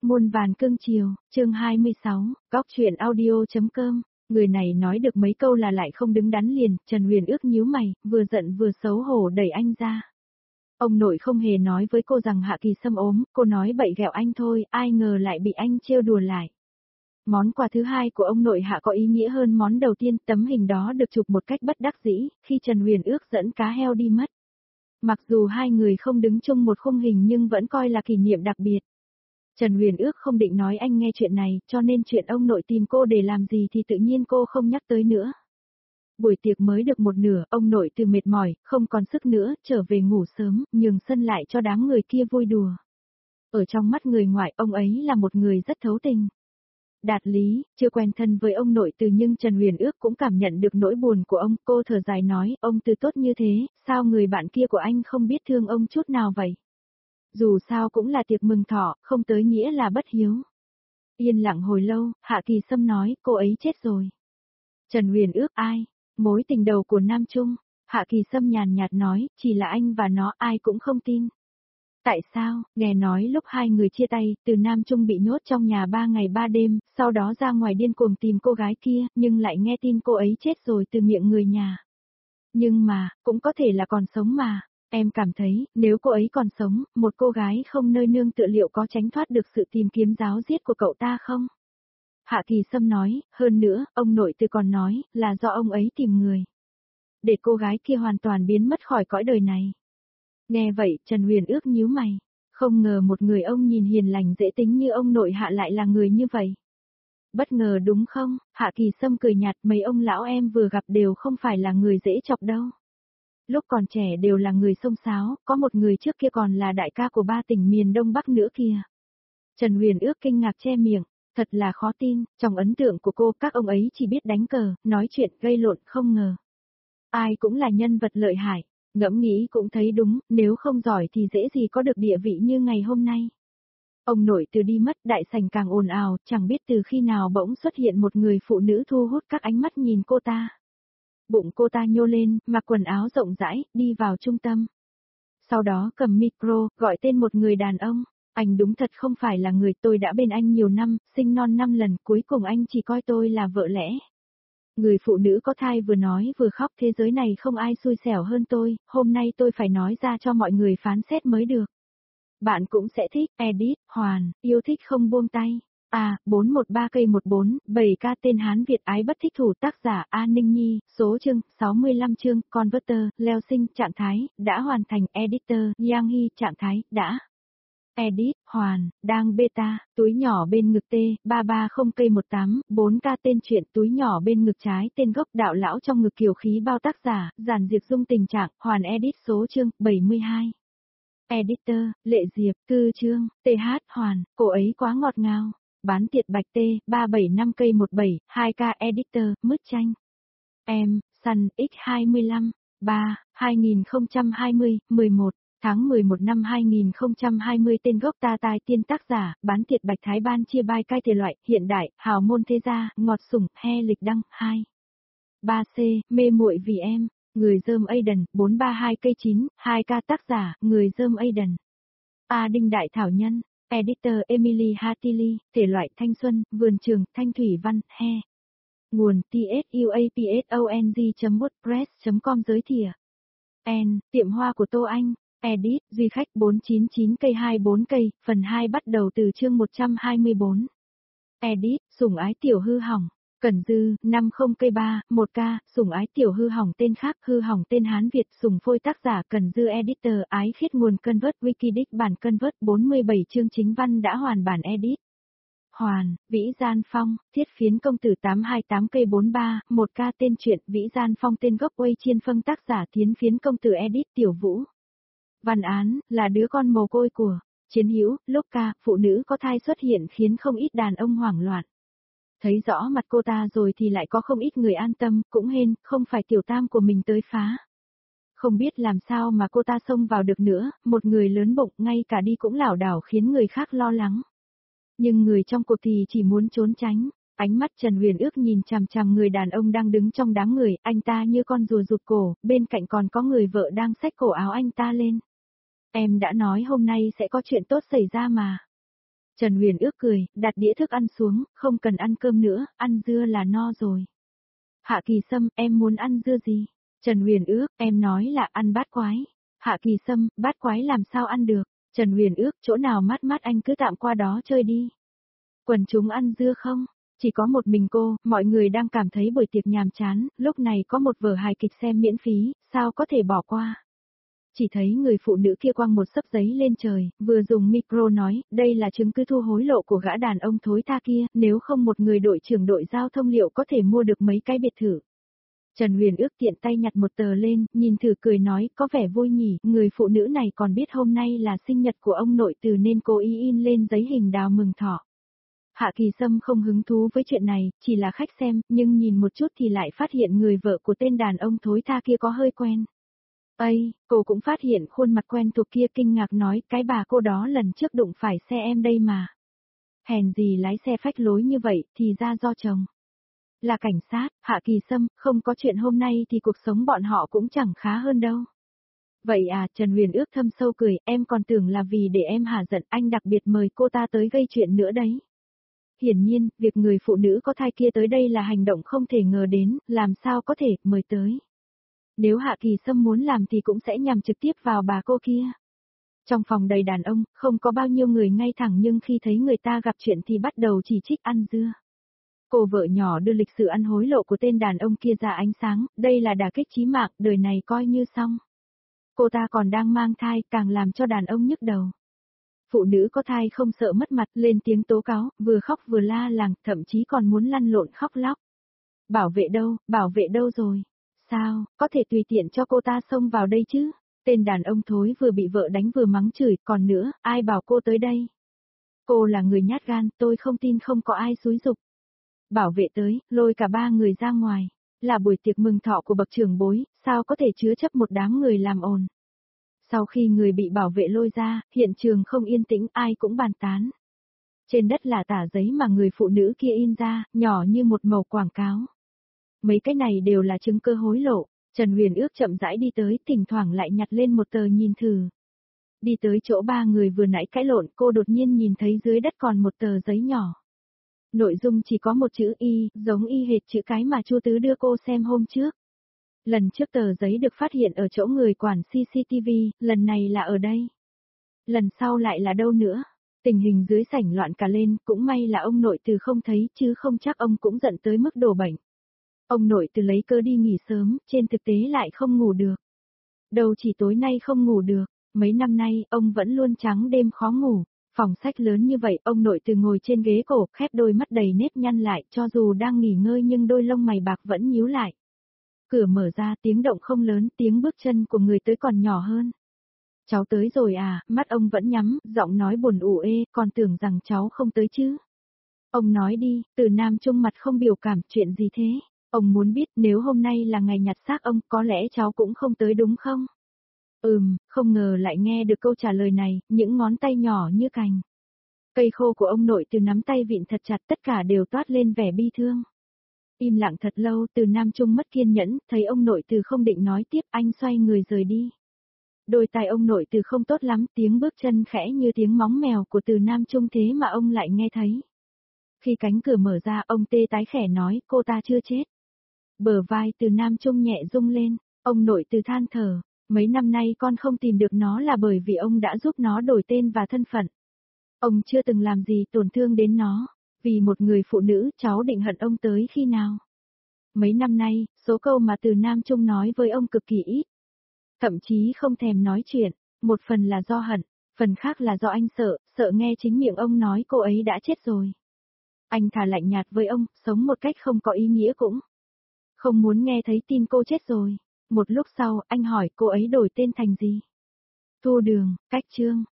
Muôn vàn cưng chiều, chương 26, góc truyện audio.com. Người này nói được mấy câu là lại không đứng đắn liền, Trần Huyền ước nhíu mày, vừa giận vừa xấu hổ đẩy anh ra. Ông nội không hề nói với cô rằng Hạ Kỳ Sâm ốm, cô nói bậy ghẹo anh thôi, ai ngờ lại bị anh trêu đùa lại. Món quà thứ hai của ông nội Hạ có ý nghĩa hơn món đầu tiên, tấm hình đó được chụp một cách bất đắc dĩ, khi Trần Huyền ước dẫn cá heo đi mất. Mặc dù hai người không đứng chung một khung hình nhưng vẫn coi là kỷ niệm đặc biệt. Trần Huyền ước không định nói anh nghe chuyện này, cho nên chuyện ông nội tìm cô để làm gì thì tự nhiên cô không nhắc tới nữa. Buổi tiệc mới được một nửa, ông nội từ mệt mỏi, không còn sức nữa, trở về ngủ sớm, nhường sân lại cho đám người kia vui đùa. Ở trong mắt người ngoài, ông ấy là một người rất thấu tình. Đạt Lý, chưa quen thân với ông nội từ nhưng Trần Huyền ước cũng cảm nhận được nỗi buồn của ông, cô thở dài nói, ông từ tốt như thế, sao người bạn kia của anh không biết thương ông chút nào vậy? Dù sao cũng là tiệc mừng thọ, không tới nghĩa là bất hiếu. Yên lặng hồi lâu, Hạ Kỳ Sâm nói, cô ấy chết rồi. Trần Huyền ước ai? Mối tình đầu của Nam Trung. Hạ Kỳ Sâm nhàn nhạt nói, chỉ là anh và nó ai cũng không tin. Tại sao? Nghe nói lúc hai người chia tay, từ Nam Trung bị nhốt trong nhà 3 ngày 3 đêm, sau đó ra ngoài điên cuồng tìm cô gái kia, nhưng lại nghe tin cô ấy chết rồi từ miệng người nhà. Nhưng mà, cũng có thể là còn sống mà. Em cảm thấy, nếu cô ấy còn sống, một cô gái không nơi nương tựa liệu có tránh thoát được sự tìm kiếm ráo riết của cậu ta không? Hạ Kỳ Sâm nói, hơn nữa, ông nội từ còn nói, là do ông ấy tìm người. Để cô gái kia hoàn toàn biến mất khỏi cõi đời này. Nghe vậy, Trần Huyền ước nhíu mày. Không ngờ một người ông nhìn hiền lành dễ tính như ông nội Hạ lại là người như vậy. Bất ngờ đúng không? Hạ Kỳ Sâm cười nhạt, mấy ông lão em vừa gặp đều không phải là người dễ chọc đâu. Lúc còn trẻ đều là người xông xáo, có một người trước kia còn là đại ca của 3 tỉnh miền Đông Bắc nữa kìa. Trần Huyền ước kinh ngạc che miệng, thật là khó tin, trong ấn tượng của cô các ông ấy chỉ biết đánh cờ, nói chuyện gây lộn không ngờ. Ai cũng là nhân vật lợi hại, ngẫm nghĩ cũng thấy đúng, nếu không giỏi thì dễ gì có được địa vị như ngày hôm nay. Ông nội từ đi mất, đại sảnh càng ồn ào, chẳng biết từ khi nào bỗng xuất hiện một người phụ nữ thu hút các ánh mắt nhìn cô ta. Bụng cô ta nhô lên, mặc quần áo rộng rãi, đi vào trung tâm. Sau đó cầm micro, gọi tên một người đàn ông. Anh đúng thật không phải là người, tôi đã bên anh nhiều năm, sinh non 5 lần, cuối cùng anh chỉ coi tôi là vợ lẽ. Người phụ nữ có thai vừa nói vừa khóc, thế giới này không ai xui xẻo hơn tôi, hôm nay tôi phải nói ra cho mọi người phán xét mới được. Bạn cũng sẽ thích, edit, hoàn, yêu thích không buông tay. 413 cây 14, 7K tên Hán Việt ái bất thích thủ tác giả A Ninh Nhi, số chương, 65 chương, Converter, Leo Sinh, trạng thái, đã hoàn thành, Editor, Yang Hy, trạng thái, đã. Edit, hoàn, đang beta, túi nhỏ bên ngực T, 330 cây 18, 4K tên truyện túi nhỏ bên ngực trái tên gốc đạo lão trong ngực kiều khí bao tác giả, giản diệt dung tình trạng, hoàn edit số chương, 72. Editor, Lệ Diệp, Cư Trương, TH, Hoàn, cô ấy quá ngọt ngào. Bán tiệt bạch T, 375 cây 17, 2K Editor, mứt chanh. Em, Sun, X25, 3, 2020, 11, tháng 11 năm 2020 tên gốc ta tai tiên tác giả, bán tiệt bạch Thái Ban chia bai cai thể loại, hiện đại, hào môn thế gia, ngọt sủng, he lịch đăng, 2. 3C, mê muội vì em, người dơm Aiden, 432 cây 9, 2K tác giả, người dơm Aiden. A Đinh Đại Thảo Nhân. Editor Emily Hatili, thể loại thanh xuân, vườn trường, thanh thủy văn, he. Nguồn tsuapsong.wordpress.com giới thiệu. N, tiệm hoa của Tô Anh. Edit, duy khách 499 cây 24 cây, phần 2 bắt đầu từ chương 124. Edit, sủng ái tiểu hư hỏng. Cẩn Dư, 50 cây 3, 1K, sủng ái tiểu hư hỏng tên khác, hư hỏng tên Hán Việt, sủng phôi tác giả Cẩn Dư Editor, ái khiết nguồn Convert Wikidic bản Convert 47 chương chính văn đã hoàn bản edit. Hoàn, Vĩ Gian Phong, thiết phiến công tử 828 cây 43, 1K tên truyện, Vĩ Gian Phong tên gốc Uây Chiên Phân tác giả Thiến phiến công tử edit Tiểu Vũ. Văn án, là đứa con mồ côi của Chiến Hữu, lúc ca, phụ nữ có thai xuất hiện khiến không ít đàn ông hoảng loạn. Thấy rõ mặt cô ta rồi thì lại có không ít người an tâm, cũng hên, không phải tiểu tam của mình tới phá. Không biết làm sao mà cô ta xông vào được nữa, một người lớn bụng, ngay cả đi cũng lảo đảo khiến người khác lo lắng. Nhưng người trong cuộc thì chỉ muốn trốn tránh. Ánh mắt Trần Huyền ước nhìn chằm chằm người đàn ông đang đứng trong đám người, anh ta như con rùa rụt cổ, bên cạnh còn có người vợ đang xách cổ áo anh ta lên. Em đã nói hôm nay sẽ có chuyện tốt xảy ra mà. Trần Huyền ước cười, đặt đĩa thức ăn xuống, không cần ăn cơm nữa, ăn dưa là no rồi. Hạ Kỳ Sâm, em muốn ăn dưa gì? Trần Huyền ước, em nói là ăn bát quái. Hạ Kỳ Sâm, bát quái làm sao ăn được? Trần Huyền ước, chỗ nào mát mát anh cứ tạm qua đó chơi đi. Quần chúng ăn dưa không? Chỉ có một mình cô, mọi người đang cảm thấy buổi tiệc nhàm chán, lúc này có một vở hài kịch xem miễn phí, sao có thể bỏ qua. Chỉ thấy người phụ nữ kia quăng một xấp giấy lên trời, vừa dùng micro nói, đây là chứng cứ thu hối lộ của gã đàn ông thối tha kia, nếu không một người đội trưởng đội giao thông liệu có thể mua được mấy cái biệt thự. Trần Huyền ước tiện tay nhặt một tờ lên, nhìn thử cười nói, có vẻ vui nhỉ, người phụ nữ này còn biết hôm nay là sinh nhật của ông nội từ nên cố ý in lên giấy hình đào mừng thọ. Hạ Kỳ Sâm không hứng thú với chuyện này, chỉ là khách xem, nhưng nhìn một chút thì lại phát hiện người vợ của tên đàn ông thối tha kia có hơi quen. Ây, cô cũng phát hiện khuôn mặt quen thuộc kia, kinh ngạc nói, cái bà cô đó lần trước đụng phải xe em đây mà. Hèn gì lái xe phách lối như vậy, thì ra do chồng. Là cảnh sát, Hạ Kỳ Sâm, không có chuyện hôm nay thì cuộc sống bọn họ cũng chẳng khá hơn đâu. Vậy à, Trần Huyền ước thâm sâu cười, em còn tưởng là vì để em hả giận anh đặc biệt mời cô ta tới gây chuyện nữa đấy. Hiển nhiên, việc người phụ nữ có thai kia tới đây là hành động không thể ngờ đến, làm sao có thể, mời tới. Nếu Hạ Kỳ Sâm muốn làm thì cũng sẽ nhằm trực tiếp vào bà cô kia. Trong phòng đầy đàn ông, không có bao nhiêu người ngay thẳng nhưng khi thấy người ta gặp chuyện thì bắt đầu chỉ trích ăn dưa. Cô vợ nhỏ đưa lịch sử ăn hối lộ của tên đàn ông kia ra ánh sáng, đây là đả kích chí mạng, đời này coi như xong. Cô ta còn đang mang thai, càng làm cho đàn ông nhức đầu. Phụ nữ có thai không sợ mất mặt, lên tiếng tố cáo, vừa khóc vừa la làng, thậm chí còn muốn lăn lộn khóc lóc. Bảo vệ đâu rồi? Sao, có thể tùy tiện cho cô ta xông vào đây chứ? Tên đàn ông thối vừa bị vợ đánh vừa mắng chửi, còn nữa, ai bảo cô tới đây? Cô là người nhát gan, tôi không tin không có ai xúi giục. Bảo vệ tới, lôi cả ba người ra ngoài. Là buổi tiệc mừng thọ của bậc trưởng bối, sao có thể chứa chấp một đám người làm ồn? Sau khi người bị bảo vệ lôi ra, hiện trường không yên tĩnh, ai cũng bàn tán. Trên đất là tả giấy mà người phụ nữ kia in ra, nhỏ như một mẩu quảng cáo. Mấy cái này đều là chứng cơ hối lộ. Trần Huyền ước chậm rãi đi tới, thỉnh thoảng lại nhặt lên một tờ nhìn thử. Đi tới chỗ ba người vừa nãy cãi lộn, cô đột nhiên nhìn thấy dưới đất còn một tờ giấy nhỏ. Nội dung chỉ có một chữ Y, giống y hệt chữ cái mà Chu Tứ đưa cô xem hôm trước. Lần trước tờ giấy được phát hiện ở chỗ người quản CCTV, lần này là ở đây. Lần sau lại là đâu nữa? Tình hình dưới sảnh loạn cả lên, cũng may là ông nội Từ không thấy, chứ không chắc ông cũng giận tới mức đổ bệnh. Ông nội Từ lấy cớ đi nghỉ sớm, trên thực tế lại không ngủ được. Đâu chỉ tối nay không ngủ được, mấy năm nay, ông vẫn luôn trắng đêm khó ngủ. Phòng sách lớn như vậy, ông nội Từ ngồi trên ghế cổ, khép đôi mắt đầy nếp nhăn lại, cho dù đang nghỉ ngơi nhưng đôi lông mày bạc vẫn nhíu lại. Cửa mở ra, tiếng động không lớn, tiếng bước chân của người tới còn nhỏ hơn. Cháu tới rồi à, mắt ông vẫn nhắm, giọng nói buồn ủ ê, còn tưởng rằng cháu không tới chứ. Ông nói đi, Từ Nam Trung mặt không biểu cảm, chuyện gì thế? Ông muốn biết nếu hôm nay là ngày nhặt xác ông, có lẽ cháu cũng không tới đúng không? Không ngờ lại nghe được câu trả lời này, những ngón tay nhỏ như cành. Cây khô của ông nội Từ nắm tay vịn thật chặt, tất cả đều toát lên vẻ bi thương. Im lặng thật lâu, Từ Nam Trung mất kiên nhẫn, thấy ông nội Từ không định nói tiếp, anh xoay người rời đi. Đôi tai ông nội Từ không tốt lắm, tiếng bước chân khẽ như tiếng móng mèo của Từ Nam Trung thế mà ông lại nghe thấy. Khi cánh cửa mở ra, ông tê tái khẽ nói, cô ta chưa chết. Bờ vai Từ Nam Trung nhẹ rung lên, ông nội Từ than thở, mấy năm nay con không tìm được nó là bởi vì ông đã giúp nó đổi tên và thân phận. Ông chưa từng làm gì tổn thương đến nó, vì một người phụ nữ, cháu định hận ông tới khi nào. Mấy năm nay, số câu mà Từ Nam Trung nói với ông cực kỳ ít. Thậm chí không thèm nói chuyện, một phần là do hận, phần khác là do anh sợ nghe chính miệng ông nói cô ấy đã chết rồi. Anh thà lạnh nhạt với ông, sống một cách không có ý nghĩa cũng không muốn nghe thấy tin cô chết rồi. Một lúc sau, anh hỏi cô ấy đổi tên thành gì? Thu Đường, Cách Trương.